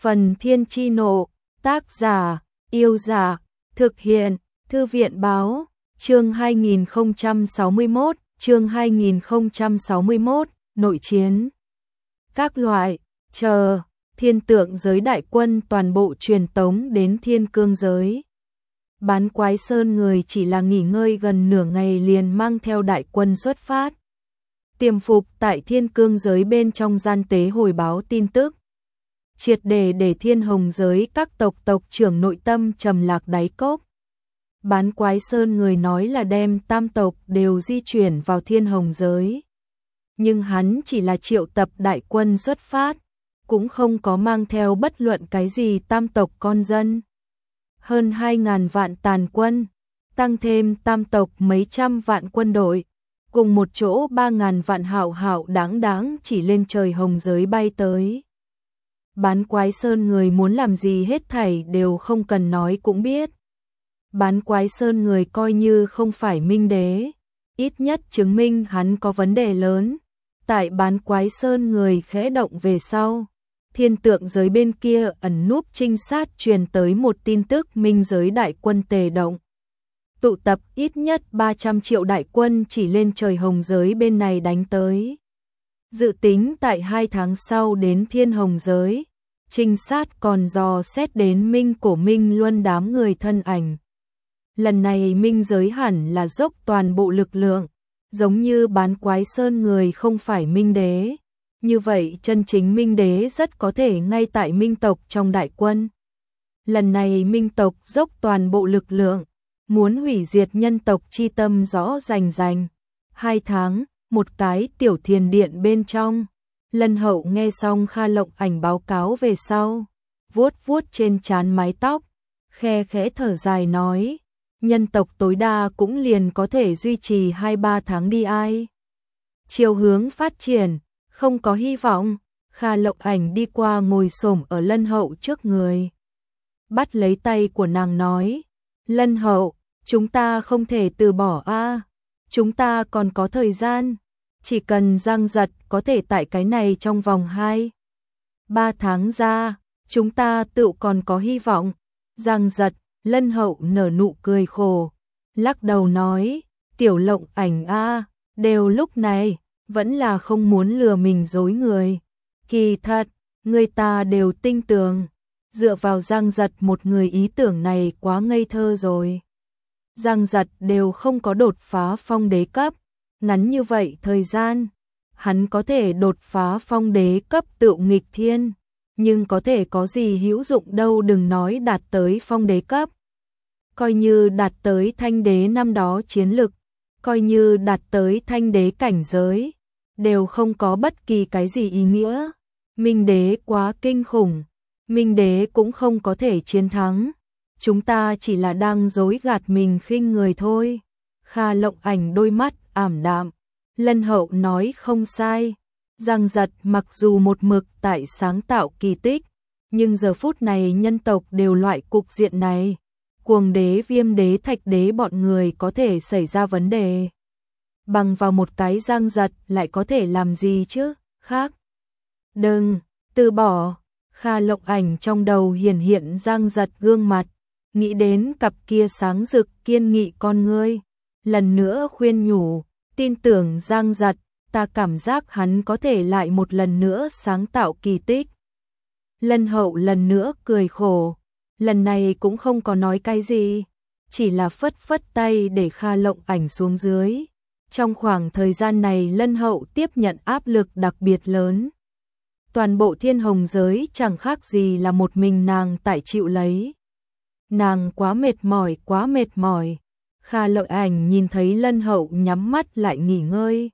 Phần Thiên Chi Nộ, tác giả, Yêu Dạ, thực hiện, Thư viện Báo, chương 2061, nội chiến. Các loại, thiên tượng giới đại quân toàn bộ truyền tống đến Thiên Cương giới. Bán Quái Sơn người chỉ là nghỉ ngơi gần nửa ngày liền mang theo đại quân xuất phát. Tiềm phục tại Thiên Cương giới bên trong gian tế hồi báo tin tức. Triệt để Thiên Hồng giới các tộc trưởng nội tâm trầm lạc đáy cốc. Bán Quái Sơn người nói là đem tam tộc đều di chuyển vào Thiên Hồng giới. Nhưng hắn chỉ là triệu tập đại quân xuất phát, cũng không có mang theo bất luận cái gì tam tộc con dân. Hơn 2.000 vạn tàn quân, tăng thêm tam tộc mấy trăm vạn quân đội, cùng một chỗ 3.000 vạn hạo đáng chỉ lên trời Hồng giới bay tới. Bán Quái Sơn người muốn làm gì hết thảy đều không cần nói cũng biết. Bán Quái Sơn người coi như không phải Minh Đế, ít nhất chứng minh hắn có vấn đề lớn. Tại Bán Quái Sơn người khẽ động về sau, thiên tượng giới bên kia ẩn núp trinh sát truyền tới một tin tức minh giới đại quân tề động. Tụ tập ít nhất 300 triệu đại quân chỉ lên trời Hồng giới bên này đánh tới. Dự tính tại 2 tháng sau đến Thiên Hồng giới, trinh sát còn dò xét đến Minh Cổ Minh Luân đám người thân ảnh. Lần này Minh giới hẳn là dốc toàn bộ lực lượng, giống như Bán Quái Sơn người không phải Minh Đế. Như vậy chân chính Minh Đế rất có thể ngay tại Minh tộc trong đại quân. Lần này Minh tộc dốc toàn bộ lực lượng, muốn hủy diệt nhân tộc chi tâm rõ rành. 2 tháng, một cái tiểu thiền điện bên trong. Lân Hậu nghe xong Kha Lộng Ảnh báo cáo về sau, vuốt trên trán mái tóc, khẽ thở dài nói, nhân tộc tối đa cũng liền có thể duy trì 2-3 tháng đi ai. Chiều hướng phát triển, không có hy vọng. Kha Lộng Ảnh đi qua ngồi xổm ở Lân Hậu trước người. Bắt lấy tay của nàng nói, Lân Hậu, chúng ta không thể từ bỏ a, chúng ta còn có thời gian. Chỉ cần Giang Giật có thể tại cái này trong vòng 2-3 tháng ra, chúng ta tự còn có hy vọng. Giang Giật, Lân Hậu nở nụ cười khổ, lắc đầu nói, Tiểu Lộng Ảnh a, đều lúc này, vẫn là không muốn lừa mình dối người. Kỳ thật, người ta đều tin tưởng, dựa vào Giang Giật một người ý tưởng này quá ngây thơ rồi. Giang Giật đều không có đột phá phong đế cấp. Ngắn như vậy thời gian, hắn có thể đột phá phong đế cấp tự nghịch thiên, nhưng có thể có gì hữu dụng đâu, đừng nói đạt tới phong đế cấp. Coi như đạt tới thanh đế năm đó chiến lực, coi như đạt tới thanh đế cảnh giới, đều không có bất kỳ cái gì ý nghĩa. Minh đế quá kinh khủng, Minh đế cũng không có thể chiến thắng. Chúng ta chỉ là đang dối gạt mình khinh người thôi. Kha Lộng Ảnh đôi mắt ảm đạm. Lân Hậu nói không sai. Giang Giật mặc dù một mực tại sáng tạo kỳ tích, nhưng giờ phút này nhân tộc đều loại cục diện này. Cuồng đế, Viêm đế, Thạch đế bọn người có thể xảy ra vấn đề. Bằng vào một cái Giang Giật lại có thể làm gì chứ? Khác. Đừng, từ bỏ. Kha Lộng Ảnh trong đầu hiện Giang Giật gương mặt, nghĩ đến cặp kia sáng rực kiên nghị con ngươi. Lần nữa khuyên nhủ, tin tưởng Giang Giật, ta cảm giác hắn có thể lại một lần nữa sáng tạo kỳ tích. Lân Hậu lần nữa cười khổ, lần này cũng không có nói cái gì, chỉ là phất tay để Kha Lộng Ảnh xuống dưới. Trong khoảng thời gian này Lân Hậu tiếp nhận áp lực đặc biệt lớn. Toàn bộ Thiên Hồng giới chẳng khác gì là một mình nàng tại chịu lấy. Nàng quá mệt mỏi. Kha Lộng Ảnh nhìn thấy Lân Hậu nhắm mắt lại nghỉ ngơi,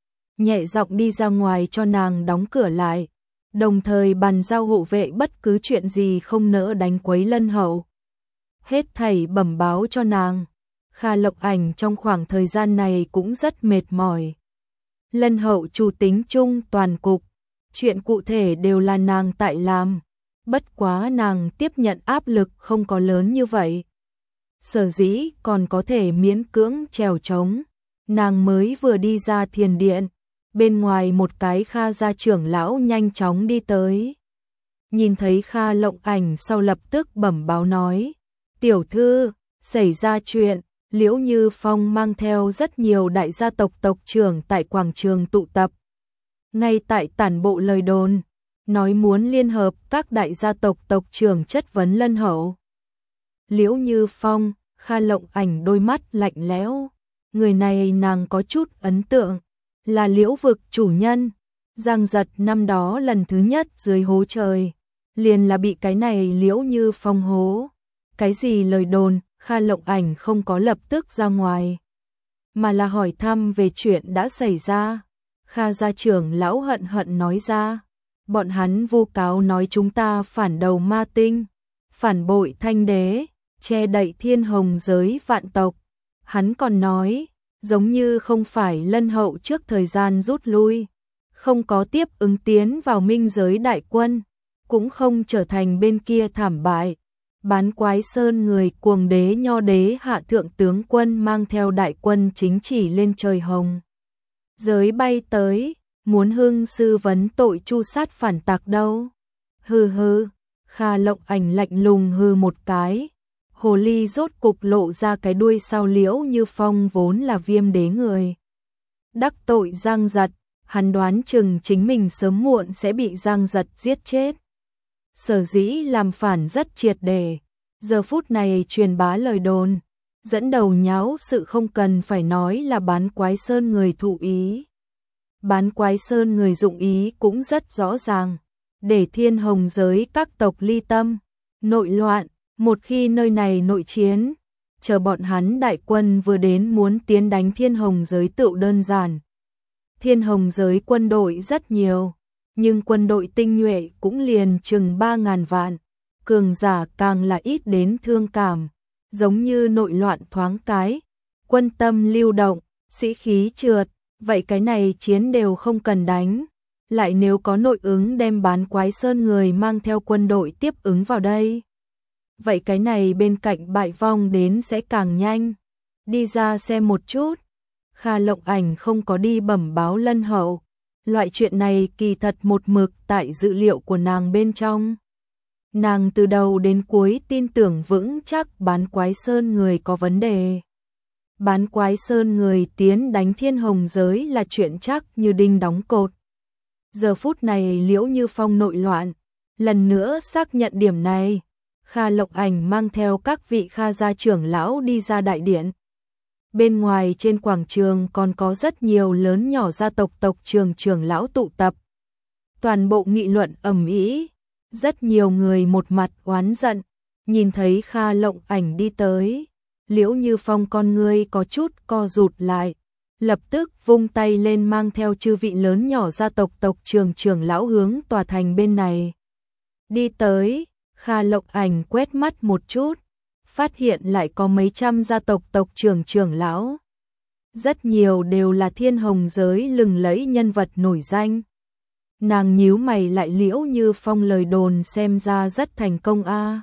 nhẹ giọng đi ra ngoài cho nàng đóng cửa lại, đồng thời bàn giao hộ vệ bất cứ chuyện gì không nỡ đánh quấy Lân Hậu. Hết thảy bẩm báo cho nàng. Kha Lộng Ảnh trong khoảng thời gian này cũng rất mệt mỏi. Lân Hậu chủ tính chung toàn cục, chuyện cụ thể đều là nàng tại làm, bất quá nàng tiếp nhận áp lực không có lớn như vậy. Sở dĩ còn có thể miễn cưỡng trèo trống. Nàng mới vừa đi ra thiền điện, bên ngoài một cái Kha gia trưởng lão nhanh chóng đi tới. nhìn thấy Kha Lộng Ảnh sau lập tức bẩm báo nói, tiểu thư, xảy ra chuyện, Liễu Như Phong mang theo rất nhiều đại gia tộc tộc trưởng tại quảng trường tụ tập. Ngay tại tản bộ lời đồn, nói muốn liên hợp các đại gia tộc tộc trưởng chất vấn Lân Hậu. Liễu Như Phong, Kha Lộng Ảnh đôi mắt lạnh lẽo, người này nàng có chút ấn tượng, là Liễu vực chủ nhân, Giang Giật năm đó lần thứ nhất dưới hố trời, liền là bị cái này Liễu Như Phong hố. Cái gì lời đồn, Kha Lộng Ảnh không có lập tức ra ngoài, mà là hỏi thăm về chuyện đã xảy ra. Kha gia trưởng lão hận hận nói ra, bọn hắn vu cáo nói chúng ta phản đầu ma tinh, phản bội Thanh đế, che đậy thiên hồng giới vạn tộc. Hắn còn nói, giống như không phải Lân Hậu trước thời gian rút lui, không có tiếp ứng tiến vào minh giới đại quân, cũng không trở thành bên kia thảm bại. Bán Quái Sơn người cuồng đế Nho đế hạ thượng tướng quân mang theo đại quân chính chỉ lên trời hồng giới bay tới, muốn hưng sư vấn tội chu sát phản tặc đâu. Hừ hừ, Kha Lộng Ảnh lạnh lùng hừ một cái, hồ ly rốt cục lộ ra cái đuôi sau. Liễu Như Phong vốn là Viêm đế người đắc tội Giang Giật, hắn đoán chừng chính mình sớm muộn sẽ bị Giang Giật giết chết. Sở dĩ làm phản rất triệt để, giờ phút này truyền bá lời đồn, dẫn đầu nháo sự không cần phải nói là Bán Quái Sơn người thụ ý. Bán Quái Sơn người dụng ý cũng rất rõ ràng, để thiên hồng giới các tộc ly tâm, nội loạn, một khi nơi này nội chiến, chờ bọn hắn đại quân vừa đến muốn tiến đánh thiên hồng giới tựu đơn giản. Thiên hồng giới quân đội rất nhiều, nhưng quân đội tinh nhuệ cũng liền chừng 3.000 vạn, cường giả càng là ít đến thương cảm, giống như nội loạn thoáng cái, quân tâm lưu động, sĩ khí trượt, vậy cái này chiến đều không cần đánh. Lại nếu có nội ứng đem Bán Quái Sơn người mang theo quân đội tiếp ứng vào đây, vậy cái này bên cạnh bại vong đến sẽ càng nhanh. Đi ra xem một chút. Kha Lộng Ảnh không có đi bẩm báo Lân Hậu, loại chuyện này kỳ thật một mực tại dữ liệu của nàng bên trong. Nàng từ đầu đến cuối tin tưởng vững chắc Bán Quái Sơn người có vấn đề. Bán Quái Sơn người tiến đánh thiên hồng giới là chuyện chắc như đinh đóng cột. Giờ phút này Liễu Như Phong nội loạn, lần nữa xác nhận điểm này. Kha Lộng Ảnh mang theo các vị Kha gia trưởng lão đi ra đại điện. Bên ngoài trên quảng trường còn có rất nhiều lớn nhỏ gia tộc tộc trưởng lão tụ tập. Toàn bộ nghị luận ầm ĩ, rất nhiều người một mặt oán giận, nhìn thấy Kha Lộng Ảnh đi tới, Liễu Như Phong con ngươi có chút co rụt lại, lập tức vung tay lên mang theo chư vị lớn nhỏ gia tộc tộc trưởng lão hướng tòa thành bên này đi tới. Kha Lộng Ảnh quét mắt một chút, phát hiện lại có mấy trăm gia tộc tộc trưởng lão. Rất nhiều đều là thiên hồng giới lừng lẫy nhân vật nổi danh. Nàng nhíu mày lại, Liễu Như Phong lời đồn xem ra rất thành công a.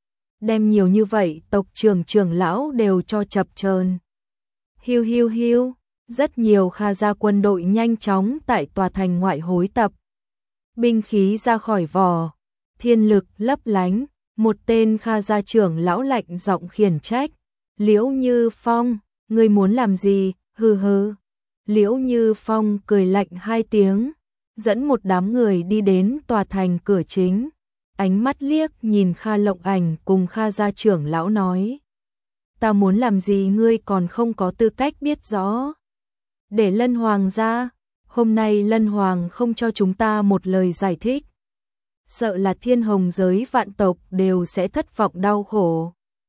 Đem nhiều như vậy tộc trưởng lão đều cho chập chờn. Hiu hiu hiu, rất nhiều Kha gia quân đội nhanh chóng tại tòa thành ngoại hối tập. Binh khí ra khỏi vỏ, thiên lực lấp lánh, một tên Kha gia trưởng lão lạnh giọng khiển trách. Liễu Như Phong, ngươi muốn làm gì? Hừ hừ. Liễu Như Phong cười lạnh hai tiếng, dẫn một đám người đi đến tòa thành cửa chính. Ánh mắt liếc nhìn Kha Lộng Ảnh cùng Kha gia trưởng lão nói. Ta muốn làm gì ngươi còn không có tư cách biết rõ. Để Lân Hoàng ra, hôm nay Lân Hoàng không cho chúng ta một lời giải thích, sợ là thiên hồng giới vạn tộc đều sẽ thất vọng đau khổ.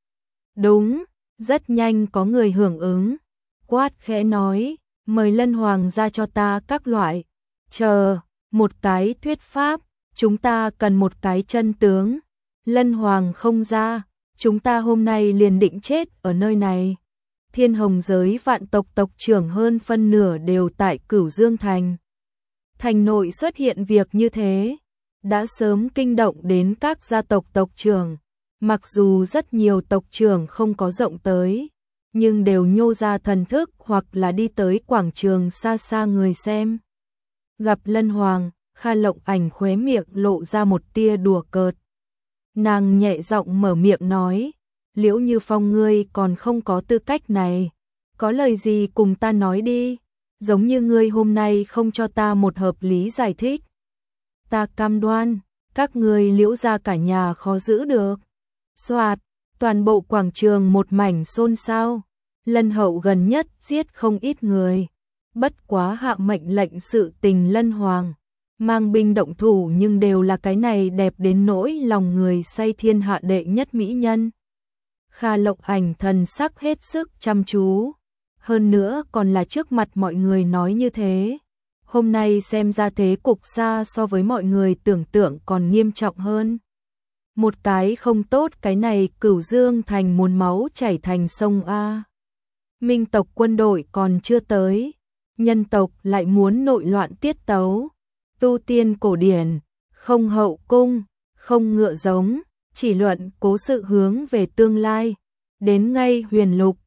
Đúng, rất nhanh có người hưởng ứng, quát khẽ nói, mời Lân Hoàng ra cho ta các loại. Chờ, một cái thuyết pháp, chúng ta cần một cái chân tướng. Lân Hoàng không ra, chúng ta hôm nay liền định chết ở nơi này. Thiên hồng giới vạn tộc tộc trưởng hơn phân nửa đều tại Cửu Dương Thành. Thành nội xuất hiện việc như thế, đã sớm kinh động đến các gia tộc tộc trưởng. Mặc dù rất nhiều tộc trưởng không có rộng tới, nhưng đều nhô ra thần thức hoặc là đi tới quảng trường xa xa người xem. Gặp Lân Hoàng, Kha Lộng Ảnh khóe miệng lộ ra một tia đùa cợt. Nàng nhẹ giọng mở miệng nói, Liễu Như Phong ngươi còn không có tư cách này, có lời gì cùng ta nói đi, giống như ngươi hôm nay không cho ta một hợp lý giải thích. Ta cam đoan, các ngươi Liễu gia cả nhà khó giữ được. Soạt, toàn bộ quảng trường một mảnh xôn xao, Lân Hậu gần nhất giết không ít người, bất quá hạ mệnh lệnh sự tình Lân Hoàng. Mang binh động thủ nhưng đều là cái này đẹp đến nỗi lòng người say thiên hạ đệ nhất mỹ nhân. Kha Lộng Ảnh thần sắc hết sức chăm chú, hơn nữa còn là trước mặt mọi người nói như thế. Hôm nay xem ra thế cục xa so với mọi người tưởng tượng còn nghiêm trọng hơn. Một cái không tốt cái này Cửu Dương thành muốn máu chảy thành sông A. Minh tộc quân đội còn chưa tới, nhân tộc lại muốn nội loạn tiết tấu. Tu tiên cổ điển, không hậu cung, không ngựa giống, chỉ luận cố sự hướng về tương lai. Đến ngay Huyền Lục,